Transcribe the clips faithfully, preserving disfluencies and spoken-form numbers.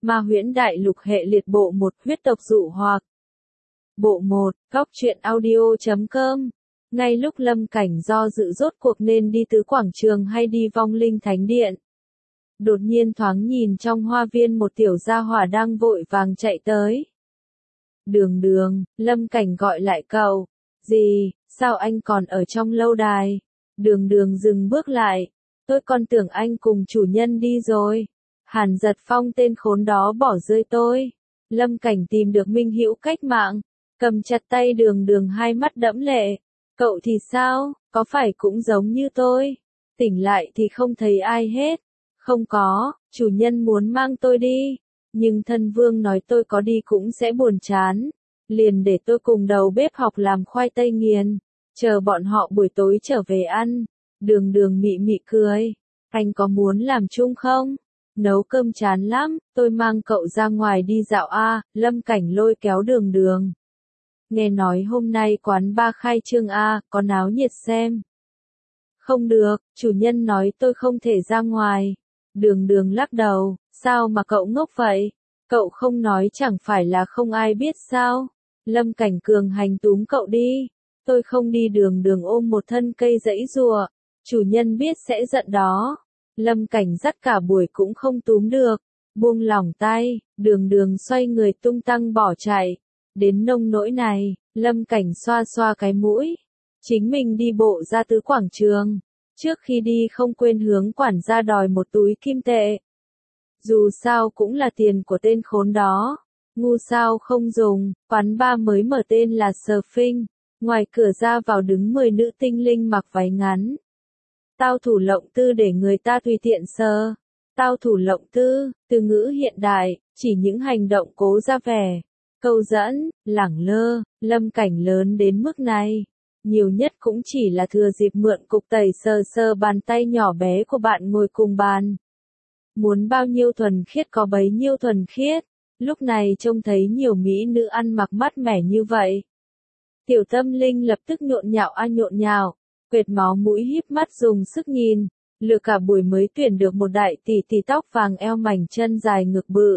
Ma huyễn đại lục hệ liệt bộ một huyết tộc dụ hoặc. Bộ một, góc truyện audio chấm com. Ngay lúc Lâm Cảnh do dự rốt cuộc nên đi tứ quảng trường hay đi vong linh thánh điện. Đột nhiên thoáng nhìn trong hoa viên một tiểu gia hỏa đang vội vàng chạy tới. Đường đường, Lâm Cảnh gọi lại cậu. Gì, sao anh còn ở trong lâu đài? Đường đường dừng bước lại. Tôi còn tưởng anh cùng chủ nhân đi rồi. Hàn Giật Phong tên khốn đó bỏ rơi tôi. Lâm Cảnh tìm được minh hữu cách mạng. Cầm chặt tay đường đường hai mắt đẫm lệ. Cậu thì sao, có phải cũng giống như tôi? Tỉnh lại thì không thấy ai hết. Không có, chủ nhân muốn mang tôi đi. Nhưng thân vương nói tôi có đi cũng sẽ buồn chán. Liền để tôi cùng đầu bếp học làm khoai tây nghiền. Chờ bọn họ buổi tối trở về ăn. Đường đường mị mị cười. Anh có muốn làm chung không? Nấu cơm chán lắm, tôi mang cậu ra ngoài đi dạo a. Lâm Cảnh lôi kéo đường đường. Nghe nói hôm nay quán ba khai trương a, có náo nhiệt xem. Không được, chủ nhân nói tôi không thể ra ngoài. Đường đường lắc đầu, sao mà cậu ngốc vậy? Cậu không nói chẳng phải là không ai biết sao? Lâm Cảnh cường hành túm cậu đi. Tôi không đi, đường đường ôm một thân cây giãy giụa. Chủ nhân biết sẽ giận đó. Lâm Cảnh dắt cả buổi cũng không túm được. Buông lỏng tay, đường đường xoay người tung tăng bỏ chạy. Đến nông nỗi này, Lâm Cảnh xoa xoa cái mũi. Chính mình đi bộ ra tứ quảng trường. Trước khi đi không quên hướng quản gia đòi một túi kim tệ. Dù sao cũng là tiền của tên khốn đó. Ngu sao không dùng, quán ba mới mở tên là Surfing. Ngoài cửa ra vào đứng mười nữ tinh linh mặc váy ngắn. Tao thủ lộng tư để người ta tùy tiện sờ. Tao thủ lộng tư, từ ngữ hiện đại, chỉ những hành động cố ra vẻ. Câu dẫn, lẳng lơ, Lâm Cảnh lớn đến mức này. Nhiều nhất cũng chỉ là thừa dịp mượn cục tẩy sờ sờ bàn tay nhỏ bé của bạn ngồi cùng bàn. Muốn bao nhiêu thuần khiết có bấy nhiêu thuần khiết. Lúc này trông thấy nhiều mỹ nữ ăn mặc mát mẻ như vậy. Tiểu tâm linh lập tức nhộn nhạo a nhộn nhạo, quệt máu mũi híp mắt dùng sức nhìn, lừa cả buổi mới tuyển được một đại tỷ tỷ tóc vàng eo mảnh chân dài ngực bự.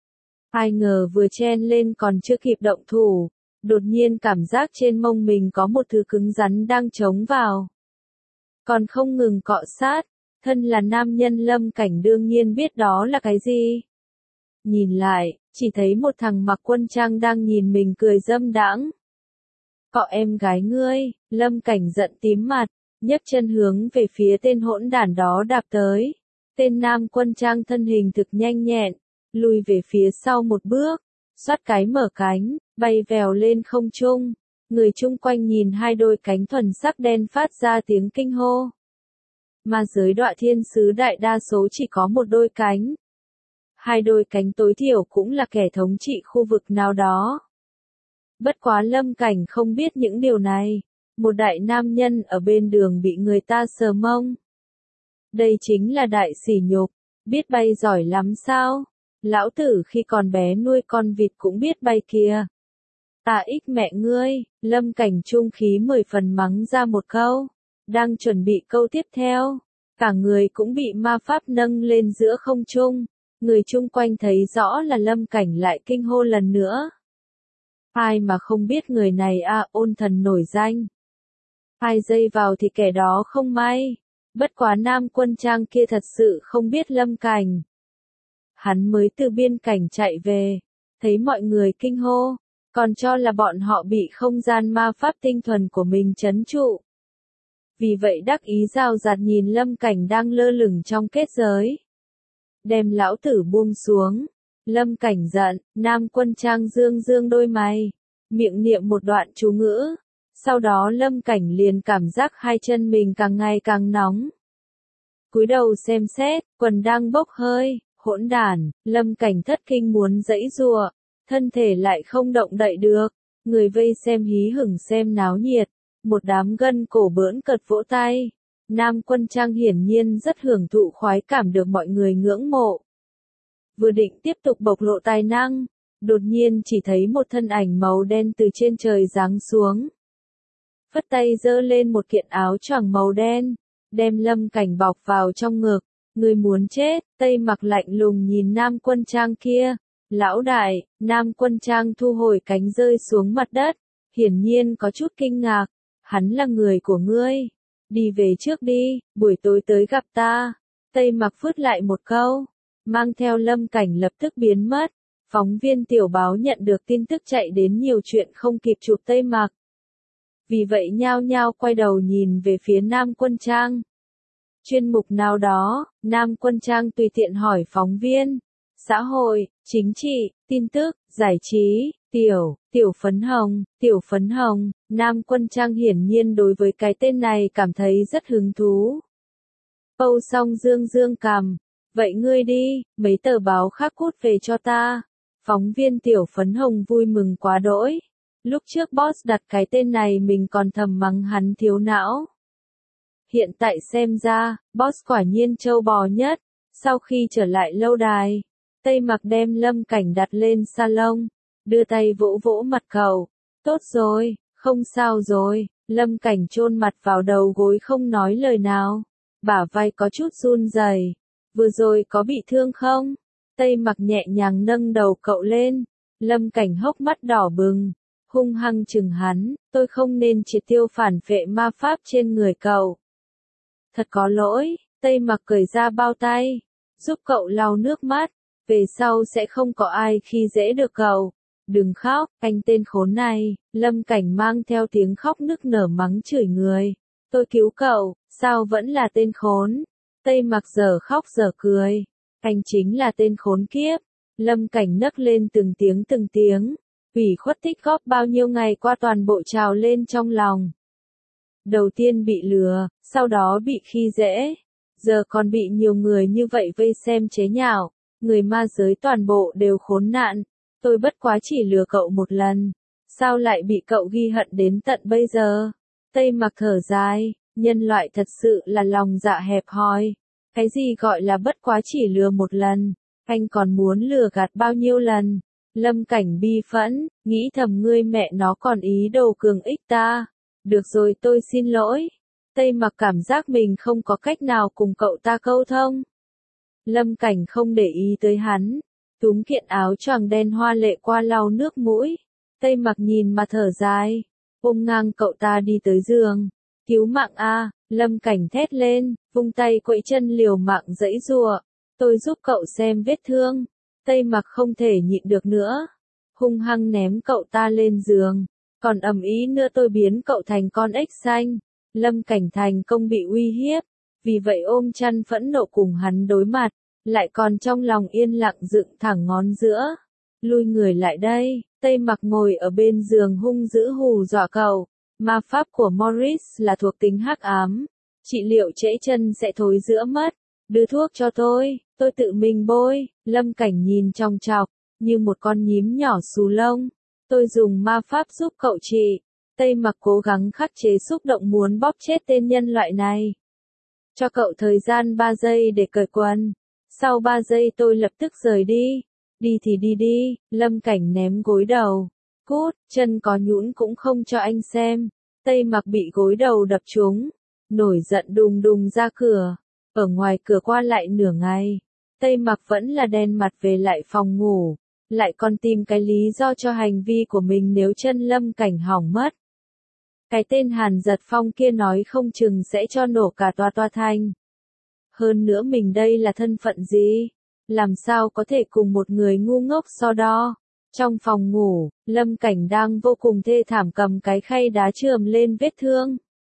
Ai ngờ vừa chen lên còn chưa kịp động thủ, đột nhiên cảm giác trên mông mình có một thứ cứng rắn đang chống vào. Còn không ngừng cọ sát, thân là nam nhân Lâm Cảnh đương nhiên biết đó là cái gì. Nhìn lại, chỉ thấy một thằng mặc quân trang đang nhìn mình cười dâm đãng. Cọ em gái ngươi, Lâm Cảnh giận tím mặt, nhấc chân hướng về phía tên hỗn đản đó đạp tới. Tên nam quân trang thân hình thực nhanh nhẹn, lùi về phía sau một bước, xoát cái mở cánh, bay vèo lên không trung. Người chung quanh nhìn hai đôi cánh thuần sắc đen phát ra tiếng kinh hô. Ma giới Đọa Thiên Sứ đại đa số chỉ có một đôi cánh. Hai đôi cánh tối thiểu cũng là kẻ thống trị khu vực nào đó. Bất quá Lâm Cảnh không biết những điều này. Một đại nam nhân ở bên đường bị người ta sờ mông. Đây chính là đại sỉ nhục. Biết bay giỏi lắm sao? Lão tử khi còn bé nuôi con vịt cũng biết bay kìa. Ta ích mẹ ngươi, Lâm Cảnh trung khí mười phần mắng ra một câu. Đang chuẩn bị câu tiếp theo. Cả người cũng bị ma pháp nâng lên giữa không trung. Người chung quanh thấy rõ là Lâm Cảnh lại kinh hô lần nữa. Ai mà không biết người này a, ôn thần nổi danh. Hai giây vào thì kẻ đó không may. Bất quá nam quân trang kia thật sự không biết Lâm Cảnh. Hắn mới từ biên cảnh chạy về. Thấy mọi người kinh hô. Còn cho là bọn họ bị không gian ma pháp tinh thuần của mình trấn trụ. Vì vậy đắc ý rào rạt nhìn Lâm Cảnh đang lơ lửng trong kết giới. Đem lão tử buông xuống. Lâm Cảnh giận, nam quân trang dương dương đôi mày. Miệng niệm một đoạn chú ngữ. Sau đó Lâm Cảnh liền cảm giác hai chân mình càng ngày càng nóng. Cúi đầu xem xét, quần đang bốc hơi, hỗn đản, Lâm Cảnh thất kinh muốn giãy giụa, thân thể lại không động đậy được. Người vây xem hí hửng xem náo nhiệt, một đám gân cổ bỡn cợt vỗ tay. Nam quân trang hiển nhiên rất hưởng thụ khoái cảm được mọi người ngưỡng mộ. Vừa định tiếp tục bộc lộ tài năng, đột nhiên chỉ thấy một thân ảnh màu đen từ trên trời giáng xuống. Phất tay giơ lên một kiện áo choàng màu đen, đem Lâm Cảnh bọc vào trong ngực, Ngươi muốn chết, Tây Mặc lạnh lùng nhìn Nam Quân Trang kia. Lão đại, Nam Quân Trang thu hồi cánh rơi xuống mặt đất, hiển nhiên có chút kinh ngạc. Hắn là người của ngươi. Đi về trước đi, buổi tối tới gặp ta. Tây Mặc phứt lại một câu, mang theo Lâm Cảnh lập tức biến mất. Phóng viên tiểu báo nhận được tin tức chạy đến nhiều chuyện không kịp chụp Tây Mặc. Vì vậy nhao nhao quay đầu nhìn về phía Nam Quân Trang. Chuyên mục nào đó, Nam Quân Trang tùy tiện hỏi phóng viên. Xã hội, chính trị, tin tức, giải trí, tiểu, tiểu phấn hồng, tiểu phấn hồng. Nam Quân Trang hiển nhiên đối với cái tên này cảm thấy rất hứng thú. Pâu xong dương dương cằm. Vậy ngươi đi, mấy tờ báo khác cút về cho ta. Phóng viên tiểu phấn hồng vui mừng quá đỗi. Lúc trước boss đặt cái tên này mình còn thầm mắng hắn thiếu não. Hiện tại xem ra, boss quả nhiên trâu bò nhất. Sau khi trở lại lâu đài, Tây Mặc đem Lâm Cảnh đặt lên salon, đưa tay vỗ vỗ mặt cậu. Tốt rồi, không sao rồi. Lâm Cảnh chôn mặt vào đầu gối không nói lời nào. Bả vai có chút run rẩy. Vừa rồi có bị thương không? Tây Mặc nhẹ nhàng nâng đầu cậu lên. Lâm Cảnh hốc mắt đỏ bừng, hung hăng chừng hắn. Tôi không nên triệt tiêu phản phệ ma pháp trên người cậu. Thật có lỗi. Tây Mặc cởi ra bao tay, giúp cậu lau nước mắt. Về sau sẽ không có ai khi dễ được cậu. Đừng khóc, anh tên khốn này. Lâm Cảnh mang theo tiếng khóc nức nở mắng chửi người. Tôi cứu cậu, sao vẫn là tên khốn? Tây Mặc giờ khóc giờ cười. Anh chính là tên khốn kiếp. Lâm Cảnh nấc lên từng tiếng từng tiếng. Ủy khuất tích góp bao nhiêu ngày qua toàn bộ trào lên trong lòng. Đầu tiên bị lừa, sau đó bị khi dễ. Giờ còn bị nhiều người như vậy vây xem chế nhạo. Người ma giới toàn bộ đều khốn nạn. Tôi bất quá chỉ lừa cậu một lần. Sao lại bị cậu ghi hận đến tận bây giờ? Tây Mặc thở dài. Nhân loại thật sự là lòng dạ hẹp hòi. Cái gì gọi là bất quá chỉ lừa một lần? Anh còn muốn lừa gạt bao nhiêu lần? Lâm Cảnh bi phẫn, nghĩ thầm ngươi mẹ nó còn ý đồ cường ích ta. Được rồi tôi xin lỗi. Tây Mặc cảm giác mình không có cách nào cùng cậu ta câu thông. Lâm Cảnh không để ý tới hắn. Túm kiện áo choàng đen hoa lệ qua lau nước mũi. Tây Mặc nhìn mà thở dài. Ôm ngang cậu ta đi tới giường. Cứu mạng a! Lâm Cảnh thét lên, vung tay quẫy chân liều mạng giãy giụa. Tôi giúp cậu xem vết thương. Tây Mặc không thể nhịn được nữa. Hung hăng ném cậu ta lên giường. Còn ầm ĩ nữa tôi biến cậu thành con ếch xanh. Lâm Cảnh thành công bị uy hiếp. Vì vậy ôm chăn phẫn nộ cùng hắn đối mặt. Lại còn trong lòng yên lặng dựng thẳng ngón giữa. Lui người lại đây. Tây Mặc ngồi ở bên giường hung dữ hù dọa cậu. Ma pháp của Morris là thuộc tính hắc ám. Trị liệu trễ chân sẽ thối rữa mất. Đưa thuốc cho tôi, tôi tự mình bôi. Lâm Cảnh nhìn trong chọc, như một con nhím nhỏ xù lông. Tôi dùng ma pháp giúp cậu trị. Tây Mặc cố gắng khắc chế xúc động muốn bóp chết tên nhân loại này. Cho cậu thời gian ba giây để cởi quần. Sau ba giây tôi lập tức rời đi. Đi thì đi đi. Lâm Cảnh ném gối đầu. Cút, chân có nhũn cũng không cho anh xem. Tây Mặc bị gối đầu đập trúng. Nổi giận đùng đùng ra cửa. Ở ngoài cửa qua lại nửa ngày. Tây Mặc vẫn là đen mặt về lại phòng ngủ. Lại còn tìm cái lý do cho hành vi của mình nếu chân Lâm Cảnh hỏng mất. Cái tên Hàn Giật Phong kia nói không chừng sẽ cho nổ cả toa toa thành. Hơn nữa mình đây là thân phận gì? Làm sao có thể cùng một người ngu ngốc so đo? Trong phòng ngủ, Lâm Cảnh đang vô cùng thê thảm cầm cái khay đá chườm lên vết thương.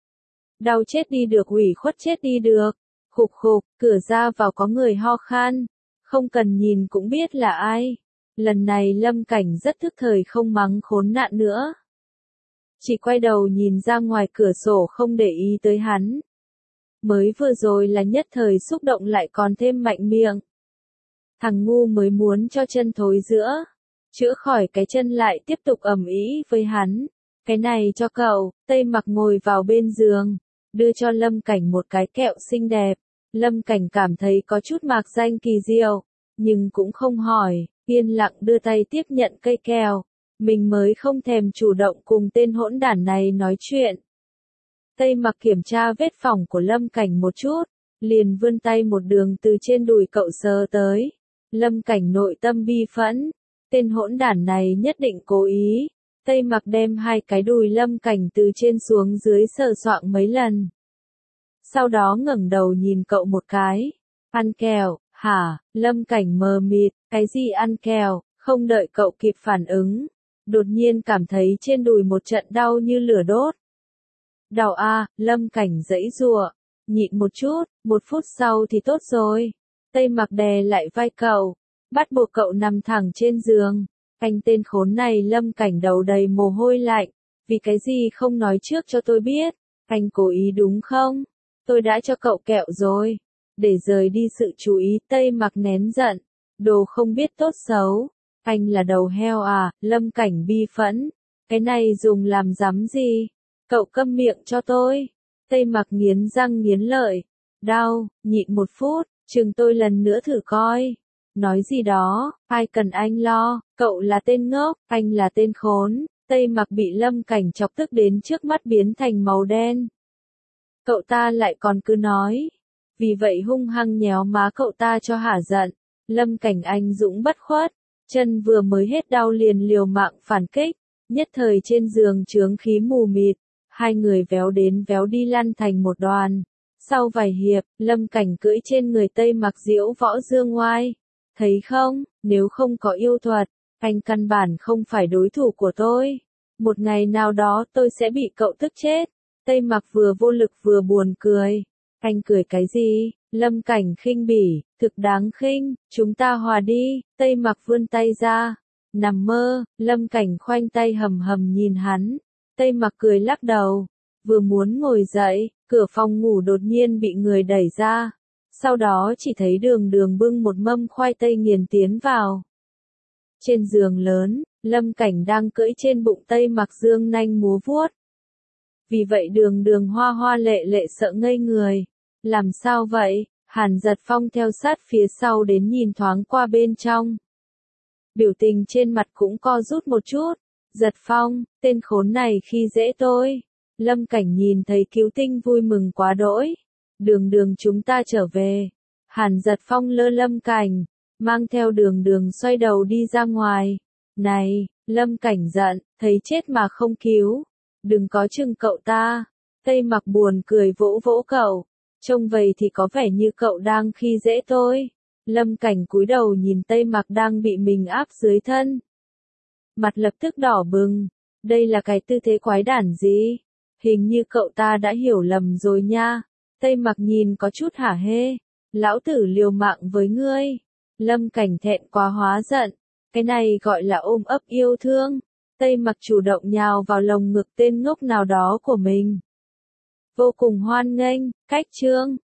Đau chết đi được, ủy khuất chết đi được. Khục khục, cửa ra vào có người ho khan. Không cần nhìn cũng biết là ai. Lần này Lâm Cảnh rất thức thời không mắng khốn nạn nữa. Chỉ quay đầu nhìn ra ngoài cửa sổ không để ý tới hắn. Mới vừa rồi là nhất thời xúc động lại còn thêm mạnh miệng. Thằng ngu mới muốn cho chân thối giữa. Chữa khỏi cái chân lại tiếp tục ầm ĩ với hắn. Cái này cho cậu. Tây Mặc ngồi vào bên giường. Đưa cho Lâm Cảnh một cái kẹo xinh đẹp. Lâm Cảnh cảm thấy có chút mạc danh kỳ diệu. Nhưng cũng không hỏi. Yên lặng đưa tay tiếp nhận cây kẹo. Mình mới không thèm chủ động cùng tên hỗn đản này nói chuyện. Tây Mặc kiểm tra vết phỏng của Lâm Cảnh một chút. liền vươn tay một đường từ trên đùi cậu sờ tới. Lâm Cảnh nội tâm bi phẫn, tên hỗn đản này nhất định cố ý. Tây Mặc đem hai cái đùi Lâm Cảnh từ trên xuống dưới sờ soạng mấy lần. Sau đó ngẩng đầu nhìn cậu một cái. Ăn kẹo, hả? Lâm Cảnh mờ mịt, cái gì ăn kẹo? Không đợi cậu kịp phản ứng, đột nhiên cảm thấy trên đùi một trận đau như lửa đốt. Đau a, Lâm Cảnh giãy giụa, nhịn một chút, một phút sau thì tốt rồi. Tây Mặc đè lại vai cậu, bắt buộc cậu nằm thẳng trên giường. Anh tên khốn này. Lâm Cảnh đầu đầy mồ hôi lạnh, vì cái gì không nói trước cho tôi biết, anh cố ý đúng không? Tôi đã cho cậu kẹo rồi. Để rời đi sự chú ý, Tây Mặc nén giận, đồ không biết tốt xấu. Anh là đầu heo à? Lâm Cảnh bi phẫn, cái này dùng làm dám gì? Cậu câm miệng cho tôi. Tây Mặc nghiến răng nghiến lợi, đau, nhịn một phút, chừng tôi lần nữa thử coi. Nói gì đó, ai cần anh lo, cậu là tên ngốc, anh là tên khốn. Tây Mặc bị Lâm Cảnh chọc tức đến trước mắt biến thành màu đen. Cậu ta lại còn cứ nói, vì vậy hung hăng nhéo má cậu ta cho hả giận. Lâm Cảnh anh dũng bất khuất, chân vừa mới hết đau liền liều mạng phản kích, nhất thời trên giường chướng khí mù mịt, hai người véo đến véo đi lăn thành một đoàn. Sau vài hiệp, Lâm Cảnh cưỡi trên người Tây Mặc diễu võ dương ngoai. Thấy không, nếu không có yêu thuật, anh căn bản không phải đối thủ của tôi. Một ngày nào đó tôi sẽ bị cậu tức chết. Tây Mặc vừa vô lực vừa buồn cười. Anh cười cái gì? Lâm Cảnh khinh bỉ, thực đáng khinh, chúng ta hòa đi. Tây Mặc vươn tay ra. Nằm mơ. Lâm Cảnh khoanh tay hầm hầm nhìn hắn. Tây Mặc cười lắc đầu, vừa muốn ngồi dậy, cửa phòng ngủ đột nhiên bị người đẩy ra. Sau đó chỉ thấy Đường Đường bưng một mâm khoai tây nghiền tiến vào. Trên giường lớn, Lâm Cảnh đang cưỡi trên bụng Tây Mặc dương nanh múa vuốt. Vì vậy Đường Đường hoa hoa lệ lệ sợ ngây người. Làm sao vậy? Hàn Giật Phong theo sát phía sau đến nhìn thoáng qua bên trong. Biểu tình trên mặt cũng co rút một chút. Giật Phong, tên khốn này khi dễ tôi. Lâm Cảnh nhìn thấy Cứu Tinh vui mừng quá đỗi. Đường Đường chúng ta trở về. Hàn Giật Phong lơ Lâm Cảnh, mang theo Đường Đường xoay đầu đi ra ngoài. Này, Lâm Cảnh giận, thấy chết mà không cứu. Đừng có chừng cậu ta. Tây Mặc buồn cười vỗ vỗ cậu. Trông vậy thì có vẻ như cậu đang khi dễ tôi. Lâm Cảnh cúi đầu nhìn Tây Mặc đang bị mình áp dưới thân. Mặt lập tức đỏ bừng. Đây là cái tư thế quái đản gì? Hình như cậu ta đã hiểu lầm rồi nha. Tây Mặc nhìn có chút hả hê. Lão tử liều mạng với ngươi. Lâm Cảnh thẹn quá hóa giận. Cái này gọi là ôm ấp yêu thương. Tây Mặc chủ động nhào vào lồng ngực tên ngốc nào đó của mình. Vô cùng hoan nghênh, cách chương.